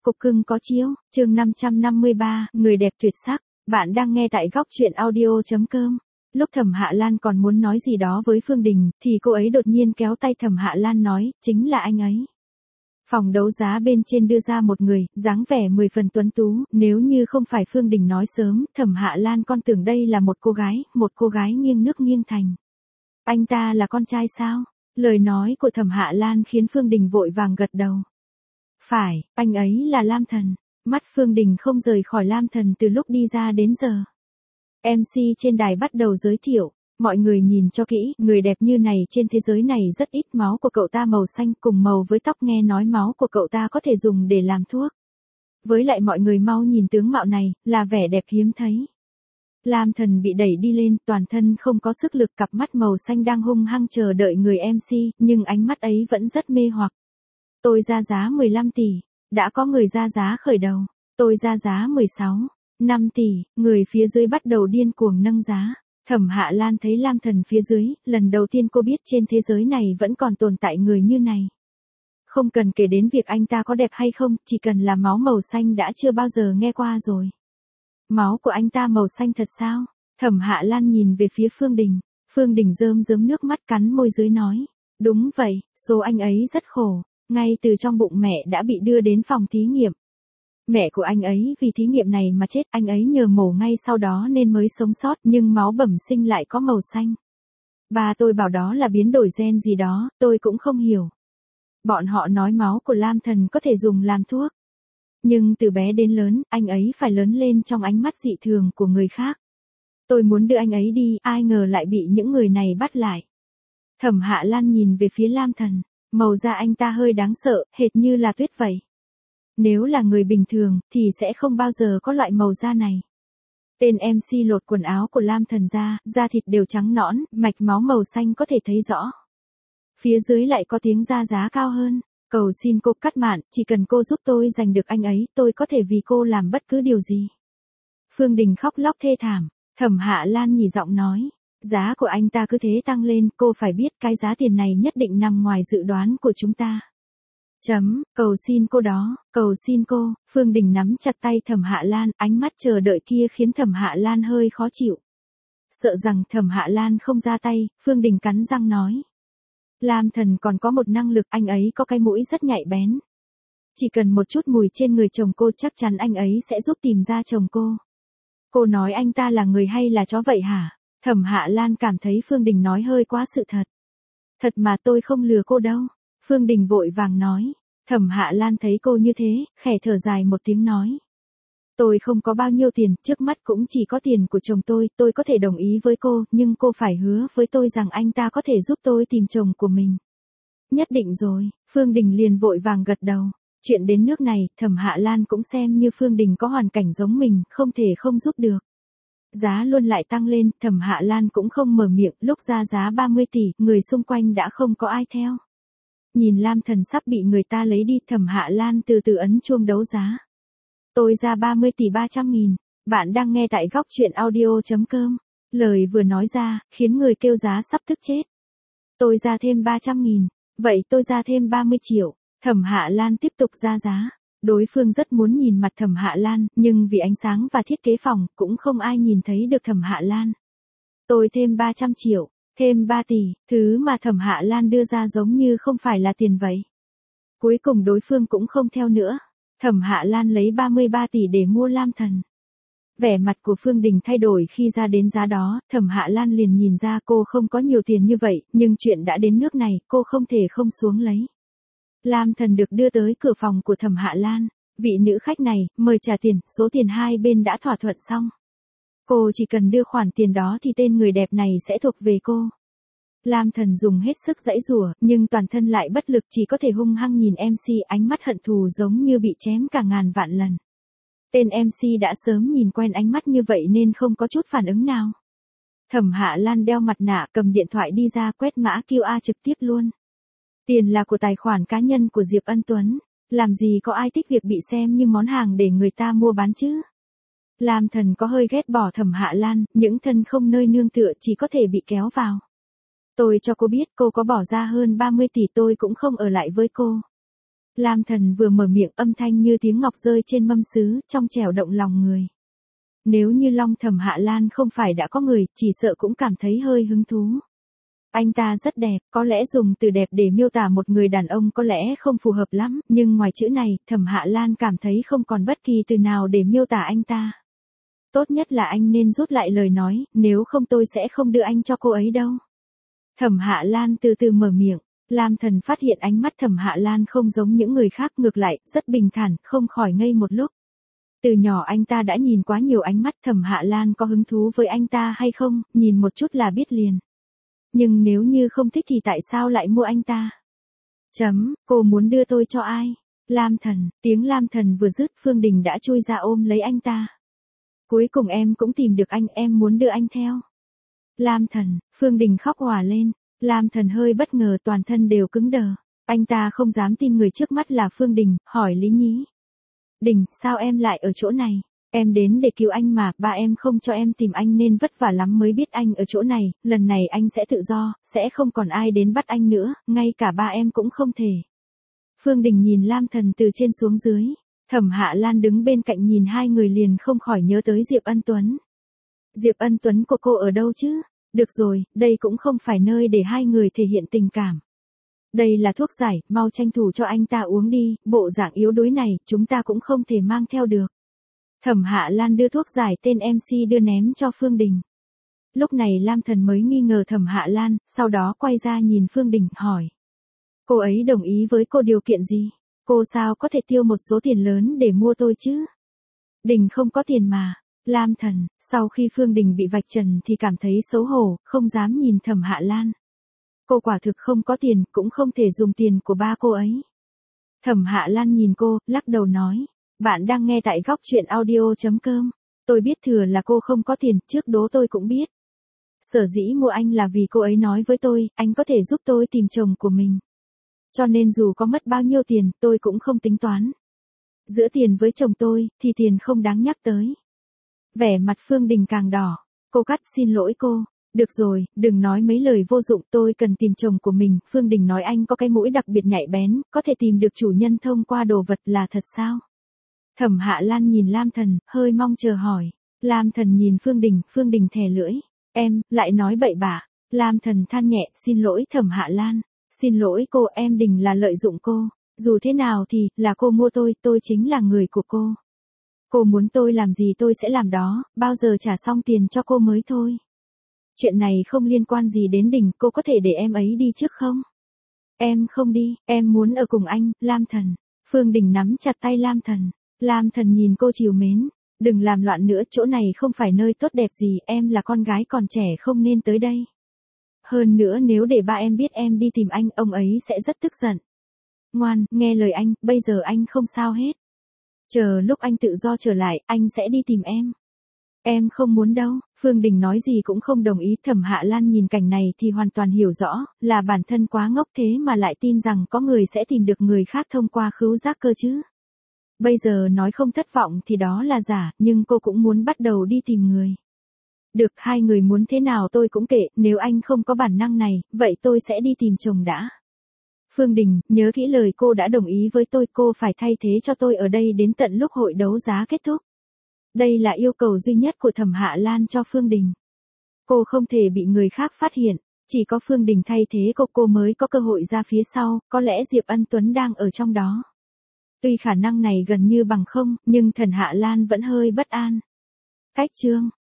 Cục cưng có chiếu, chương 553, người đẹp tuyệt sắc. Bạn đang nghe tại góc truyện audio.com. Lúc Thẩm Hạ Lan còn muốn nói gì đó với Phương Đình, thì cô ấy đột nhiên kéo tay Thẩm Hạ Lan nói, chính là anh ấy. Phòng đấu giá bên trên đưa ra một người, dáng vẻ 10 phần tuấn tú, nếu như không phải Phương Đình nói sớm, Thẩm Hạ Lan còn tưởng đây là một cô gái nghiêng nước nghiêng thành. Anh ta là con trai sao? Lời nói của Thẩm Hạ Lan khiến Phương Đình vội vàng gật đầu. Phải, anh ấy là Lam Thần. Mắt Phương Đình không rời khỏi Lam Thần từ lúc đi ra đến giờ. MC trên đài bắt đầu giới thiệu. Mọi người nhìn cho kỹ, người đẹp như này trên thế giới này rất ít, máu của cậu ta màu xanh cùng màu với tóc, nghe nói máu của cậu ta có thể dùng để làm thuốc. Với lại mọi người mau nhìn tướng mạo này, là vẻ đẹp hiếm thấy. Lam Thần bị đẩy đi lên, toàn thân không có sức lực, cặp mắt màu xanh đang hung hăng chờ đợi người MC, nhưng ánh mắt ấy vẫn rất mê hoặc. Tôi ra giá 15 tỷ, đã có người ra giá khởi đầu, tôi ra giá 16, 5 tỷ, người phía dưới bắt đầu điên cuồng nâng giá. Thẩm Hạ Lan thấy Lam Thần phía dưới, lần đầu tiên cô biết trên thế giới này vẫn còn tồn tại người như này. Không cần kể đến việc anh ta có đẹp hay không, chỉ cần là máu màu xanh đã chưa bao giờ nghe qua rồi. Máu của anh ta màu xanh thật sao? Thẩm Hạ Lan nhìn về phía Phương Đình. Phương Đình rơm rớm nước mắt, cắn môi dưới nói. Đúng vậy, số anh ấy rất khổ. Ngay từ trong bụng mẹ đã bị đưa đến phòng thí nghiệm. Mẹ của anh ấy vì thí nghiệm này mà chết, anh ấy nhờ mổ ngay sau đó nên mới sống sót, nhưng máu bẩm sinh lại có màu xanh. Bà tôi bảo đó là biến đổi gen gì đó, tôi cũng không hiểu. Bọn họ nói máu của Lam Thần có thể dùng làm thuốc. Nhưng từ bé đến lớn, anh ấy phải lớn lên trong ánh mắt dị thường của người khác. Tôi muốn đưa anh ấy đi, ai ngờ lại bị những người này bắt lại. Thẩm Hạ Lan nhìn về phía Lam Thần. Màu da anh ta hơi đáng sợ, hệt như là tuyết vậy. Nếu là người bình thường, thì sẽ không bao giờ có loại màu da này. Tên MC lột quần áo của Lam Thần ra, da thịt đều trắng nõn, mạch máu màu xanh có thể thấy rõ. Phía dưới lại có tiếng ra giá cao hơn. Cầu xin cô cắt mạn, chỉ cần cô giúp tôi giành được anh ấy, tôi có thể vì cô làm bất cứ điều gì. Phương Đình khóc lóc thê thảm. Thẩm Hạ Lan nhỉ giọng nói. Giá của anh ta cứ thế tăng lên, cô phải biết cái giá tiền này nhất định nằm ngoài dự đoán của chúng ta. Cầu xin cô đó, cầu xin cô. Phương Đình nắm chặt tay Thẩm Hạ Lan, ánh mắt chờ đợi kia khiến Thẩm Hạ Lan hơi khó chịu. Sợ rằng Thẩm Hạ Lan không ra tay, Phương Đình cắn răng nói. Lam Thần còn có một năng lực, anh ấy có cái mũi rất nhạy bén. Chỉ cần một chút mùi trên người chồng cô chắc chắn anh ấy sẽ giúp tìm ra chồng cô. Cô nói anh ta là người hay là chó vậy hả? Thẩm Hạ Lan cảm thấy Phương Đình nói hơi quá sự thật. Thật mà, tôi không lừa cô đâu. Phương Đình vội vàng nói. Thẩm Hạ Lan thấy cô như thế, khẽ thở dài một tiếng nói. Tôi không có bao nhiêu tiền, trước mắt cũng chỉ có tiền của chồng tôi có thể đồng ý với cô, nhưng cô phải hứa với tôi rằng anh ta có thể giúp tôi tìm chồng của mình. Nhất định rồi, Phương Đình liền vội vàng gật đầu. Chuyện đến nước này, Thẩm Hạ Lan cũng xem như Phương Đình có hoàn cảnh giống mình, không thể không giúp được. Giá luôn lại tăng lên, Thẩm Hạ Lan cũng không mở miệng, lúc ra giá 30 tỷ, người xung quanh đã không có ai theo. Nhìn Lam Thần sắp bị người ta lấy đi, Thẩm Hạ Lan từ từ ấn chuông đấu giá. Tôi ra 30 tỷ 300 nghìn, bạn đang nghe tại góc truyện audio.com. Lời vừa nói ra, khiến người kêu giá sắp tức chết. Tôi ra thêm 300 nghìn, vậy tôi ra thêm 30 triệu, Thẩm Hạ Lan tiếp tục ra giá. Đối phương rất muốn nhìn mặt Thẩm Hạ Lan, nhưng vì ánh sáng và thiết kế phòng, cũng không ai nhìn thấy được Thẩm Hạ Lan. Tôi thêm 300 triệu, thêm 3 tỷ, thứ mà Thẩm Hạ Lan đưa ra giống như không phải là tiền vậy. Cuối cùng đối phương cũng không theo nữa. Thẩm Hạ Lan lấy 33 tỷ để mua Lam Thần. Vẻ mặt của Phương Đình thay đổi khi ra đến giá đó, Thẩm Hạ Lan liền nhìn ra cô không có nhiều tiền như vậy, nhưng chuyện đã đến nước này, cô không thể không xuống lấy. Lam Thần được đưa tới cửa phòng của Thẩm Hạ Lan. Vị nữ khách này, mời trả tiền, số tiền hai bên đã thỏa thuận xong. Cô chỉ cần đưa khoản tiền đó thì tên người đẹp này sẽ thuộc về cô. Lam Thần dùng hết sức giãy giụa, nhưng toàn thân lại bất lực, chỉ có thể hung hăng nhìn MC, ánh mắt hận thù giống như bị chém cả ngàn vạn lần. Tên MC đã sớm nhìn quen ánh mắt như vậy nên không có chút phản ứng nào. Thẩm Hạ Lan đeo mặt nạ, cầm điện thoại đi ra, quét mã QR trực tiếp luôn. Tiền là của tài khoản cá nhân của Diệp Ân Tuấn. Làm gì có ai thích việc bị xem như món hàng để người ta mua bán chứ? Lam Thần có hơi ghét bỏ Thẩm Hạ Lan, những thân không nơi nương tựa chỉ có thể bị kéo vào. Tôi cho cô biết cô có bỏ ra hơn 30 tỷ tôi cũng không ở lại với cô. Lam Thần vừa mở miệng âm thanh như tiếng ngọc rơi trên mâm sứ, trong trẻo động lòng người. Nếu như Long Thẩm Hạ Lan không phải đã có người, chỉ sợ cũng cảm thấy hơi hứng thú. Anh ta rất đẹp, có lẽ dùng từ đẹp để miêu tả một người đàn ông có lẽ không phù hợp lắm, nhưng ngoài chữ này, Thẩm Hạ Lan cảm thấy không còn bất kỳ từ nào để miêu tả anh ta. Tốt nhất là anh nên rút lại lời nói, nếu không tôi sẽ không đưa anh cho cô ấy đâu. Thẩm Hạ Lan từ từ mở miệng, Lam Thần phát hiện ánh mắt Thẩm Hạ Lan không giống những người khác, ngược lại, rất bình thản, không khỏi ngây một lúc. Từ nhỏ anh ta đã nhìn quá nhiều ánh mắt, Thẩm Hạ Lan có hứng thú với anh ta hay không, nhìn một chút là biết liền. Nhưng nếu như không thích thì tại sao lại mua anh ta? Cô muốn đưa tôi cho ai? Lam Thần, tiếng Lam Thần vừa dứt, Phương Đình đã chui ra ôm lấy anh ta. Cuối cùng em cũng tìm được anh, em muốn đưa anh theo. Lam Thần, Phương Đình khóc òa lên. Lam Thần hơi bất ngờ, toàn thân đều cứng đờ. Anh ta không dám tin người trước mắt là Phương Đình, hỏi Lý Nhĩ. Đình, sao em lại ở chỗ này? Em đến để cứu anh mà, ba em không cho em tìm anh nên vất vả lắm mới biết anh ở chỗ này, lần này anh sẽ tự do, sẽ không còn ai đến bắt anh nữa, ngay cả ba em cũng không thể. Phương Đình nhìn Lam Thần từ trên xuống dưới, Thẩm Hạ Lan đứng bên cạnh nhìn hai người liền không khỏi nhớ tới Diệp Ân Tuấn. Diệp Ân Tuấn của cô ở đâu chứ? Được rồi, đây cũng không phải nơi để hai người thể hiện tình cảm. Đây là thuốc giải, mau tranh thủ cho anh ta uống đi, bộ dạng yếu đuối này, chúng ta cũng không thể mang theo được. Thẩm Hạ Lan đưa thuốc giải tên MC đưa ném cho Phương Đình. Lúc này Lam Thần mới nghi ngờ Thẩm Hạ Lan, sau đó quay ra nhìn Phương Đình, hỏi. Cô ấy đồng ý với cô điều kiện gì? Cô sao có thể tiêu một số tiền lớn để mua tôi chứ? Đình không có tiền mà. Lam Thần, sau khi Phương Đình bị vạch trần thì cảm thấy xấu hổ, không dám nhìn Thẩm Hạ Lan. Cô quả thực không có tiền, cũng không thể dùng tiền của ba cô ấy. Thẩm Hạ Lan nhìn cô, lắc đầu nói. Bạn đang nghe tại góc truyện audio.com. Tôi biết thừa là cô không có tiền, trước đó tôi cũng biết. Sở dĩ mua anh là vì cô ấy nói với tôi, anh có thể giúp tôi tìm chồng của mình. Cho nên dù có mất bao nhiêu tiền, tôi cũng không tính toán. Giữa tiền với chồng tôi, thì tiền không đáng nhắc tới. Vẻ mặt Phương Đình càng đỏ. Cô cắt, xin lỗi cô. Được rồi, đừng nói mấy lời vô dụng, tôi cần tìm chồng của mình. Phương Đình nói anh có cái mũi đặc biệt nhạy bén, có thể tìm được chủ nhân thông qua đồ vật, là thật sao? Thẩm Hạ Lan nhìn Lam Thần, hơi mong chờ hỏi. Lam Thần nhìn Phương Đình thè lưỡi. Em, lại nói bậy bạ. Lam Thần than nhẹ, xin lỗi Thẩm Hạ Lan. Xin lỗi cô, em Đình là lợi dụng cô. Dù thế nào thì, là cô mua tôi chính là người của cô. Cô muốn tôi làm gì tôi sẽ làm đó, bao giờ trả xong tiền cho cô mới thôi. Chuyện này không liên quan gì đến Đình, cô có thể để em ấy đi trước không? Em không đi, em muốn ở cùng anh, Lam Thần. Phương Đình nắm chặt tay Lam Thần. Lam Thần nhìn cô trìu mến. Đừng làm loạn nữa, chỗ này không phải nơi tốt đẹp gì, em là con gái còn trẻ không nên tới đây. Hơn nữa nếu để ba em biết em đi tìm anh, ông ấy sẽ rất tức giận. Ngoan, nghe lời anh, bây giờ anh không sao hết. Chờ lúc anh tự do trở lại, anh sẽ đi tìm em. Em không muốn đâu, Phương Đình nói gì cũng không đồng ý. Thẩm Hạ Lan nhìn cảnh này thì hoàn toàn hiểu rõ, là bản thân quá ngốc thế mà lại tin rằng có người sẽ tìm được người khác thông qua khứu giác cơ chứ. Bây giờ nói không thất vọng thì đó là giả, nhưng cô cũng muốn bắt đầu đi tìm người. Được, hai người muốn thế nào tôi cũng kệ, nếu anh không có bản năng này, vậy tôi sẽ đi tìm chồng đã. Phương Đình, nhớ kỹ lời cô đã đồng ý với tôi, cô phải thay thế cho tôi ở đây đến tận lúc hội đấu giá kết thúc. Đây là yêu cầu duy nhất của Thẩm Hạ Lan cho Phương Đình. Cô không thể bị người khác phát hiện, chỉ có Phương Đình thay thế cô mới có cơ hội ra phía sau, có lẽ Diệp Ân Tuấn đang ở trong đó. Tuy khả năng này gần như bằng không, nhưng Thẩm Hạ Lan vẫn hơi bất an. Cách chương